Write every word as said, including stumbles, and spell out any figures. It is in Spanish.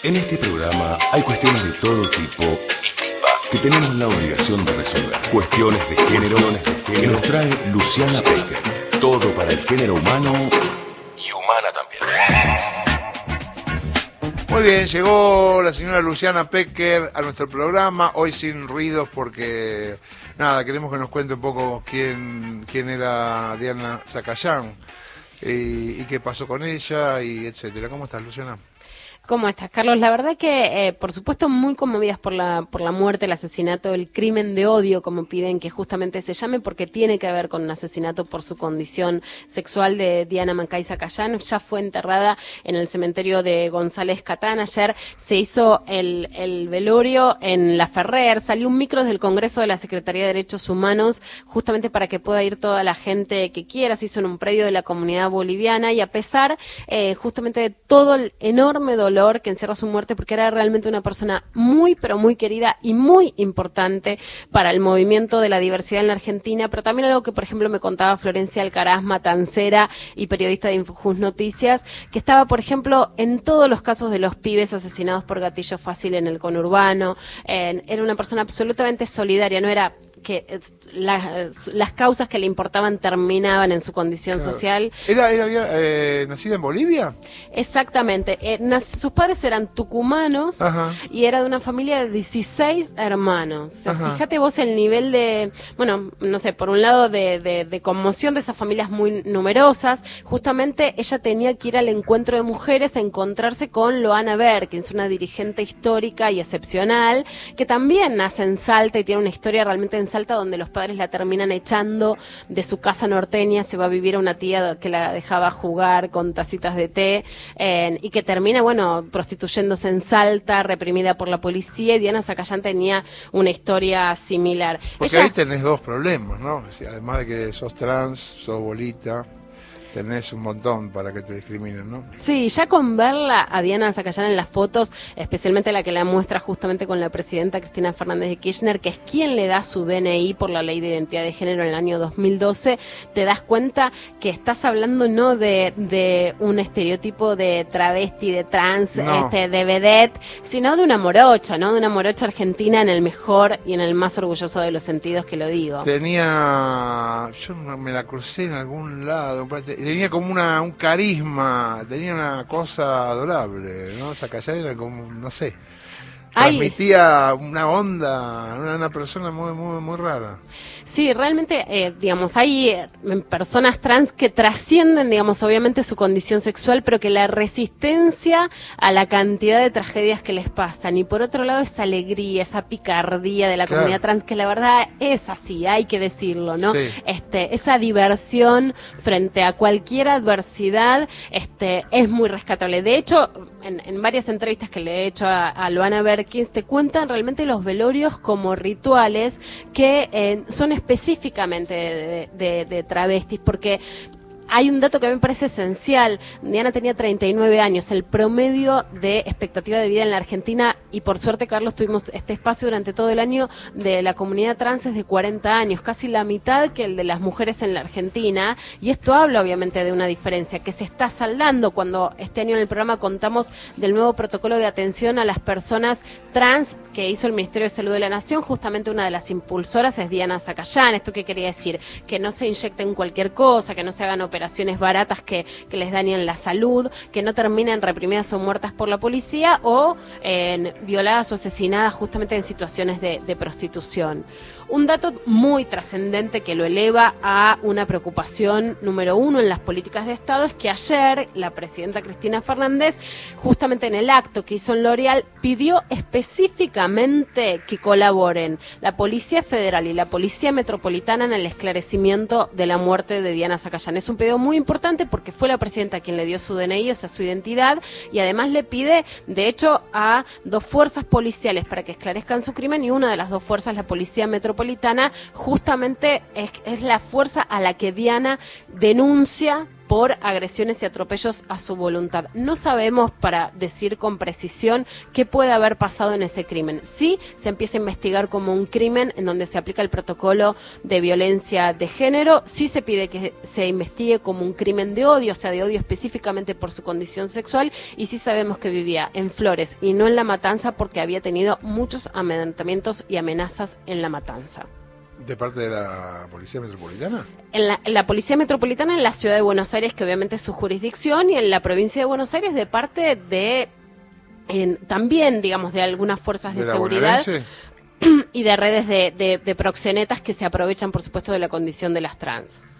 En este programa hay cuestiones de todo tipo y tipa que tenemos la obligación de resolver. Cuestiones de género que nos trae Luciana Pecker. Todo para el género humano y humana también. Muy bien, llegó la señora Luciana Pecker a nuestro programa, hoy sin ruidos porque, nada, queremos que nos cuente un poco quién, quién era Diana Zacayán y, y qué pasó con ella y etcétera. ¿Cómo estás, Luciana? ¿Cómo estás, Carlos? La verdad que, eh, por supuesto, muy conmovidas por la por la muerte, el asesinato, el crimen de odio, como piden que justamente se llame, porque tiene que ver con un asesinato por su condición sexual de Diana Mancay Zacayán. Ya fue enterrada en el cementerio de González Catán. Ayer se hizo el, el velorio en La Ferrer. Salió un micro del Congreso de la Secretaría de Derechos Humanos, justamente para que pueda ir toda la gente que quiera. Se hizo en un predio de la comunidad boliviana y a pesar eh, justamente de todo el enorme dolor que encierra su muerte, porque era realmente una persona muy, pero muy querida y muy importante para el movimiento de la diversidad en la Argentina, pero también algo que, por ejemplo, me contaba Florencia Alcaraz, matancera y periodista de Infojus Noticias, que estaba, por ejemplo, en todos los casos de los pibes asesinados por gatillo fácil en el conurbano. Eh, era una persona absolutamente solidaria, no era que la, las causas que le importaban terminaban en su condición Claro. social. ¿Era, era eh, nacida en Bolivia? Exactamente. Eh, nac- sus padres eran tucumanos. Ajá. Y era de una familia de dieciséis hermanos. O sea, Ajá. fíjate vos el nivel de, bueno, no sé, por un lado de, de, de conmoción de esas familias muy numerosas. Justamente ella tenía que ir al encuentro de mujeres a encontrarse con Loana Berkins, una dirigente histórica y excepcional, que también nace en Salta y tiene una historia realmente en Salta donde los padres la terminan echando de su casa norteña, se va a vivir a una tía que la dejaba jugar con tacitas de té, eh, y que termina, bueno, prostituyéndose en Salta, reprimida por la policía, y Diana Zacayán tenía una historia similar. Porque Ella, ahí tenés dos problemas, ¿no? O sea, además de que sos trans, sos bolita, tenés un montón para que te discriminen, ¿no? sí, ya con verla a Diana Zacayán en las fotos, especialmente la que la muestra justamente con la presidenta Cristina Fernández de Kirchner, que es quien le da su D N I por la Ley de Identidad de Género en el año dos mil doce, te das cuenta que estás hablando no de, de un estereotipo de travesti, de trans, No. este, de vedette, sino de una morocha, ¿no? De una morocha argentina en el mejor y en el más orgulloso de los sentidos que lo digo. Tenía, yo no- me la crucé en algún lado, tenía como una, un carisma, tenía una cosa adorable, ¿no? Zacayán era como, no sé, Ay. transmitía una onda, una, una persona muy, muy, muy rara. Sí, realmente, eh, digamos, hay eh, personas trans que trascienden, digamos, obviamente su condición sexual, pero que la resistencia a la cantidad de tragedias que les pasan. Y por otro lado, esa alegría, esa picardía de la Claro. comunidad trans, que la verdad es así, hay que decirlo, ¿no? Sí. Este, esa diversión frente a cualquier adversidad, este, es muy rescatable. De hecho, en, en varias entrevistas que le he hecho a, a Loana Berkins, te cuentan realmente los velorios como rituales que eh, son específicamente de, de, de travestis, porque hay un dato que a mí me parece esencial. Diana tenía treinta y nueve años, el promedio de expectativa de vida en la Argentina, y por suerte, Carlos, tuvimos este espacio durante todo el año de la comunidad trans es de cuarenta años, casi la mitad que el de las mujeres en la Argentina, y esto habla obviamente de una diferencia que se está saldando cuando este año en el programa contamos del nuevo protocolo de atención a las personas trans que hizo el Ministerio de Salud de la Nación. Justamente una de las impulsoras es Diana Zacayán. ¿Esto qué quería decir? Que no se inyecten cualquier cosa, que no se hagan operaciones operaciones baratas que, que les dañan la salud, que no terminen reprimidas o muertas por la policía o eh, violadas o asesinadas justamente en situaciones de, de prostitución. Un dato muy trascendente que lo eleva a una preocupación número uno en las políticas de Estado es que ayer la presidenta Cristina Fernández, justamente en el acto que hizo en L'Oreal, pidió específicamente que colaboren la Policía Federal y la Policía Metropolitana en el esclarecimiento de la muerte de Diana Zacayán. Es un pedido muy importante porque fue la presidenta quien le dio su D N I, o sea, su identidad, y además le pide, de hecho, a dos fuerzas policiales para que esclarezcan su crimen, y una de las dos fuerzas, la Policía Metropolitana, justamente es, es la fuerza a la que Diana denuncia por agresiones y atropellos a su voluntad. No sabemos para decir con precisión qué puede haber pasado en ese crimen. Sí, se empieza a investigar como un crimen en donde se aplica el protocolo de violencia de género, sí se pide que se investigue como un crimen de odio, o sea, de odio específicamente por su condición sexual, y sí sabemos que vivía en Flores y no en La Matanza porque había tenido muchos amedrentamientos y amenazas en La Matanza. ¿De parte de la Policía Metropolitana? En la, en la Policía Metropolitana en la Ciudad de Buenos Aires, que obviamente es su jurisdicción, y en la Provincia de Buenos Aires de parte de, en, también, digamos, de algunas fuerzas de, ¿De seguridad bonaerense? y de redes de, de, de proxenetas que se aprovechan, por supuesto, de la condición de las trans.